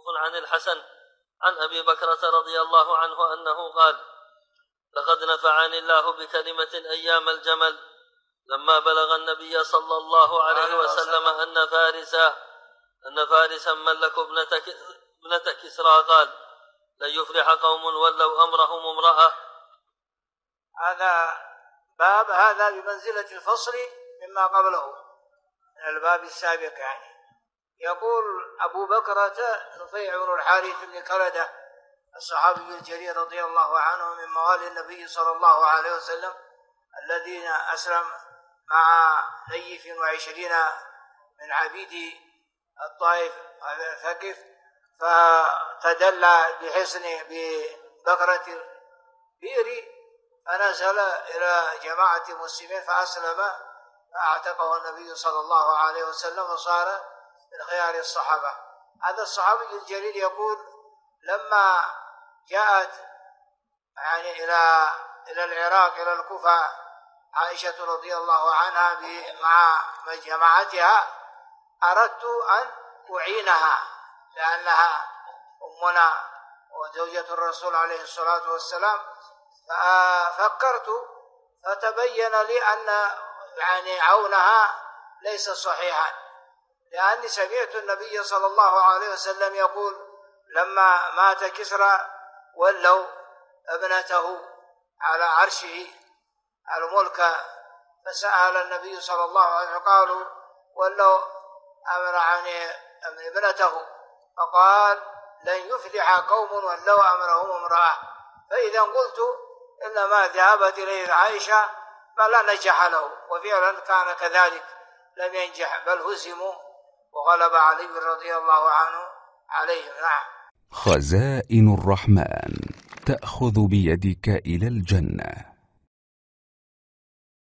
عن الحسن عن أبي بكرة رضي الله عنه أنه قال: لقد نفعني الله بكلمة أيام الجمل لما بلغ النبي صلى الله عليه وسلم أن فارسا ملكوا ابنة كسرى قال: لن يفلح قوم ولوا أمرهم امرأة. هذا باب هذا بمنزلة الفصل مما قبله من الباب السابق. يعني يقول أبو بكرة نفيع بن الحارث بن كلدة الصحابي الجليل رضي الله عنه من موالي النبي صلى الله عليه وسلم الذين أسلم مع نيف 20 من عبيد الطائف ثقف، فتدلى بحصن ببكرة البئر فنزل إلى جماعة المسلمين فأسلم فأعتقه النبي صلى الله عليه وسلم وصار من خيار الصحابة. هذا الصحابي الجليل يقول: لما جاءت يعني إلى العراق إلى الكوفة عائشة رضي الله عنها مع جماعتها أردت أن أعينها لأنها أمنا وزوجة الرسول عليه الصلاة والسلام، ففكرت فتبين لي أن يعني عونها ليس صحيحا، لأني سمعت النبي صلى الله عليه وسلم يقول: لما مات كسرى ولوا ابنته على عرشه الملك، فسأل النبي صلى الله عليه وسلم قالوا: ولوا ابنته، فقال: لن يفلح قوم ولوا أمرهم امرأة. فإذا قلت إنما ذهبت إليه عائشة ما لا نجح له، وفعلا كان كذلك لم ينجح بل هزموا وغلب علي رضي الله عنه عليهم. نعم. خزائن الرحمن تأخذ بيدك إلى الجنة.